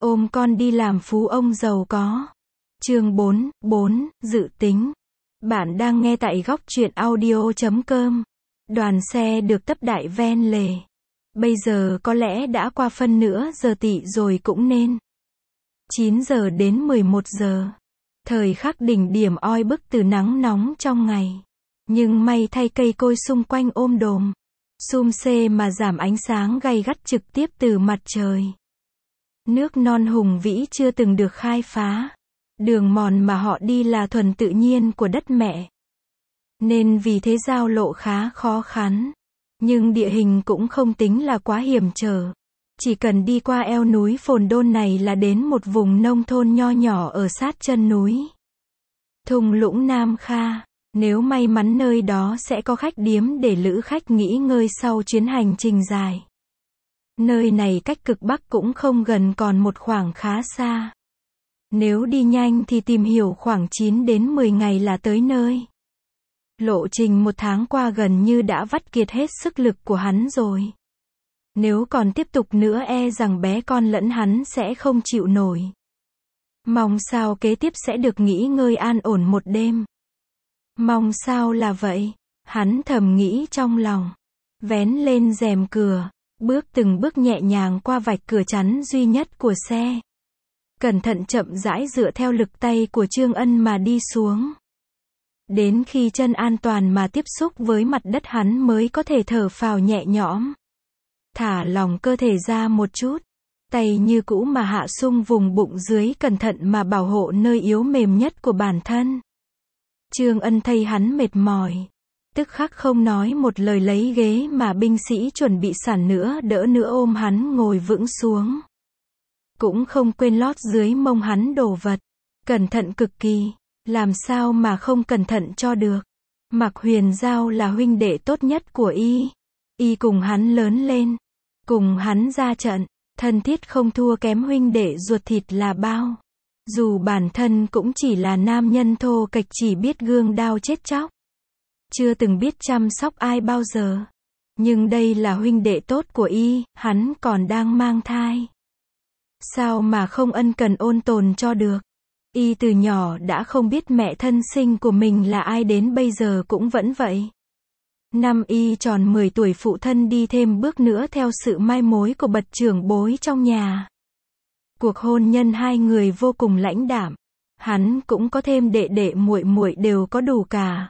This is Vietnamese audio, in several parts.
Ôm con đi làm phú ông giàu có. Chương 4, dự tính. Bạn đang nghe tại góc truyện audio.com. Đoàn xe được tấp đại ven lề. Bây giờ có lẽ đã qua phân nửa giờ tỵ rồi cũng nên. 9 giờ đến 11 giờ. Thời khắc đỉnh điểm oi bức từ nắng nóng trong ngày. Nhưng may thay cây cối xung quanh ôm đồm. Sum xê mà giảm ánh sáng gay gắt trực tiếp từ mặt trời. Nước non hùng vĩ chưa từng được khai phá. Đường mòn mà họ đi là thuần tự nhiên của đất mẹ. Nên vì thế giao lộ khá khó khăn. Nhưng địa hình cũng không tính là quá hiểm trở. Chỉ cần đi qua eo núi Phồn Đôn này là đến một vùng nông thôn nho nhỏ ở sát chân núi. Thung lũng Nam Kha. Nếu may mắn nơi đó sẽ có khách điếm để lữ khách nghỉ ngơi sau chuyến hành trình dài. Nơi này cách cực Bắc cũng không gần, còn một khoảng khá xa. Nếu đi nhanh thì tìm hiểu khoảng 9 đến 10 ngày là tới nơi. Lộ trình 1 tháng qua gần như đã vắt kiệt hết sức lực của hắn rồi. Nếu còn tiếp tục nữa e rằng bé con lẫn hắn sẽ không chịu nổi. Mong sao kế tiếp sẽ được nghỉ ngơi an ổn một đêm. Mong sao là vậy, hắn thầm nghĩ trong lòng. Vén lên rèm cửa, bước từng bước nhẹ nhàng qua vạch cửa chắn duy nhất của xe. Cẩn thận chậm rãi dựa theo lực tay của Trương Ân mà đi xuống. Đến khi chân an toàn mà tiếp xúc với mặt đất hắn mới có thể thở phào nhẹ nhõm. Thả lỏng cơ thể ra một chút. Tay như cũ mà hạ sung vùng bụng dưới, cẩn thận mà bảo hộ nơi yếu mềm nhất của bản thân. Trương Ân thấy hắn mệt mỏi. Tức khắc không nói một lời lấy ghế mà binh sĩ chuẩn bị sẵn đỡ nữa ôm hắn ngồi vững xuống. Cũng không quên lót dưới mông hắn đồ vật. Cẩn thận cực kỳ. Làm sao mà không cẩn thận cho được. Mạc Huyền Giao là huynh đệ tốt nhất của y. Y cùng hắn lớn lên. Cùng hắn ra trận. Thân thiết không thua kém huynh đệ ruột thịt là bao. Dù bản thân cũng chỉ là nam nhân thô kệch, chỉ biết gương đao chết chóc. Chưa từng biết chăm sóc ai bao giờ. Nhưng đây là huynh đệ tốt của y, hắn còn đang mang thai. Sao mà không ân cần ôn tồn cho được. Y từ nhỏ đã không biết mẹ thân sinh của mình là ai, đến bây giờ cũng vẫn vậy. Năm y tròn 10 tuổi phụ thân đi thêm bước nữa theo sự mai mối của bậc trưởng bối trong nhà. Cuộc hôn nhân hai người vô cùng lãnh đạm. Hắn cũng có thêm đệ đệ muội muội đều có đủ cả.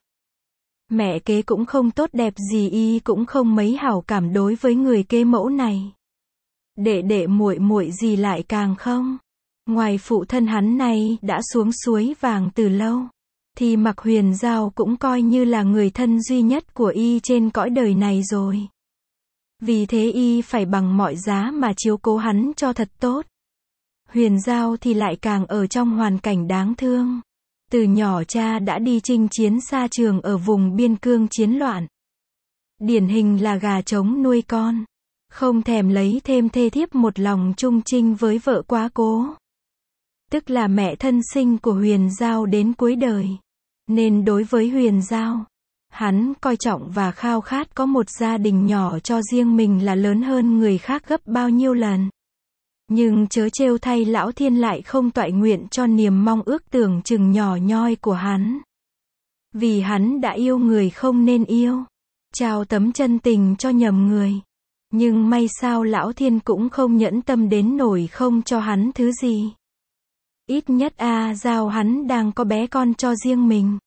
Mẹ kế cũng không tốt đẹp gì, y cũng không mấy hảo cảm đối với người kế mẫu này. Đệ đệ muội muội gì lại càng không. Ngoài phụ thân hắn này đã xuống suối vàng từ lâu, thì Mạc Huyền Giao cũng coi như là người thân duy nhất của y trên cõi đời này rồi. Vì thế y phải bằng mọi giá mà chiếu cố hắn cho thật tốt. Huyền Giao thì lại càng ở trong hoàn cảnh đáng thương. Từ nhỏ cha đã đi chinh chiến xa trường ở vùng biên cương chiến loạn. Điển hình là gà trống nuôi con. Không thèm lấy thêm thê thiếp, một lòng chung chinh với vợ quá cố. Tức là mẹ thân sinh của Huyền Giao đến cuối đời. Nên đối với Huyền Giao, hắn coi trọng và khao khát có một gia đình nhỏ cho riêng mình là lớn hơn người khác gấp bao nhiêu lần. Nhưng chớ trêu thay, lão thiên lại không toại nguyện cho niềm mong ước tưởng chừng nhỏ nhoi của hắn. Vì hắn đã yêu người không nên yêu. Trao tấm chân tình cho nhầm người. Nhưng may sao lão thiên cũng không nhẫn tâm đến nổi không cho hắn thứ gì. Ít nhất Giao hắn đang có bé con cho riêng mình.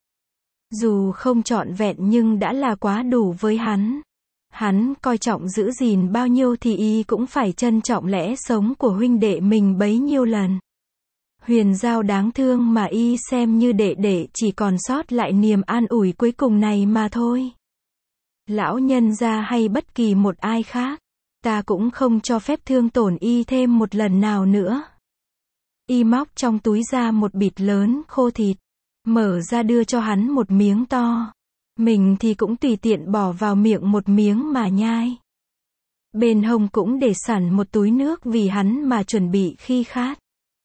Dù không trọn vẹn nhưng đã là quá đủ với hắn. Hắn coi trọng giữ gìn bao nhiêu thì y cũng phải trân trọng lẽ sống của huynh đệ mình bấy nhiêu lần. Huyền Giao đáng thương mà y xem như đệ đệ chỉ còn sót lại niềm an ủi cuối cùng này mà thôi. Lão nhân gia hay bất kỳ một ai khác, ta cũng không cho phép thương tổn y thêm một lần nào nữa. Y móc trong túi ra một bịt lớn khô thịt, mở ra đưa cho hắn một miếng to. Mình thì cũng tùy tiện bỏ vào miệng một miếng mà nhai. Bên hông cũng để sẵn một túi nước vì hắn mà chuẩn bị khi khát.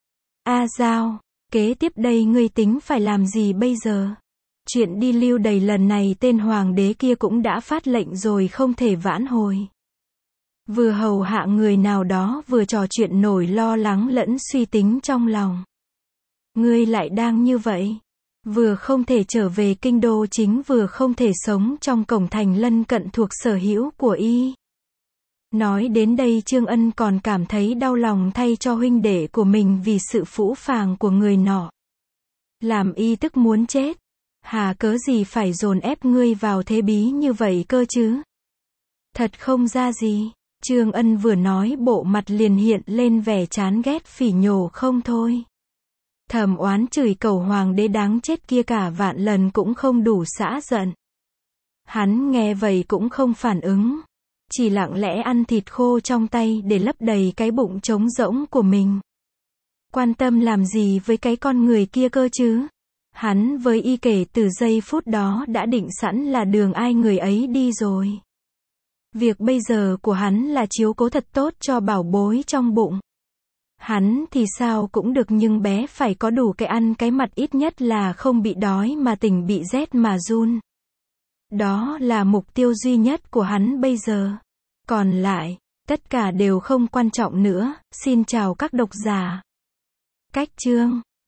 Giao, kế tiếp đây ngươi tính phải làm gì bây giờ? Chuyện đi lưu đày lần này tên hoàng đế kia cũng đã phát lệnh rồi, không thể vãn hồi. Vừa hầu hạ người nào đó vừa trò chuyện nổi lo lắng lẫn suy tính trong lòng. Ngươi lại đang như vậy. Vừa không thể trở về kinh đô chính vừa không thể sống trong cổng thành lân cận thuộc sở hữu của y. Nói đến đây Trương Ân còn cảm thấy đau lòng thay cho huynh đệ của mình vì sự phũ phàng của người nọ. Làm y tức muốn chết. Hà cớ gì phải dồn ép ngươi vào thế bí như vậy cơ chứ? Thật không ra gì. Trương Ân vừa nói bộ mặt liền hiện lên vẻ chán ghét phỉ nhổ không thôi. Thầm oán chửi cẩu hoàng đế đáng chết kia cả vạn lần cũng không đủ xả giận. Hắn nghe vậy cũng không phản ứng. Chỉ lặng lẽ ăn thịt khô trong tay để lấp đầy cái bụng trống rỗng của mình. Quan tâm làm gì với cái con người kia cơ chứ? Hắn với y kể từ giây phút đó đã định sẵn là đường ai người ấy đi rồi. Việc bây giờ của hắn là chiếu cố thật tốt cho bảo bối trong bụng. Hắn thì sao cũng được nhưng bé phải có đủ cái ăn cái mặt ít nhất là không bị đói mà tỉnh bị rét mà run. Đó là mục tiêu duy nhất của hắn bây giờ. Còn lại, tất cả đều không quan trọng nữa. Xin chào các độc giả. Cách chương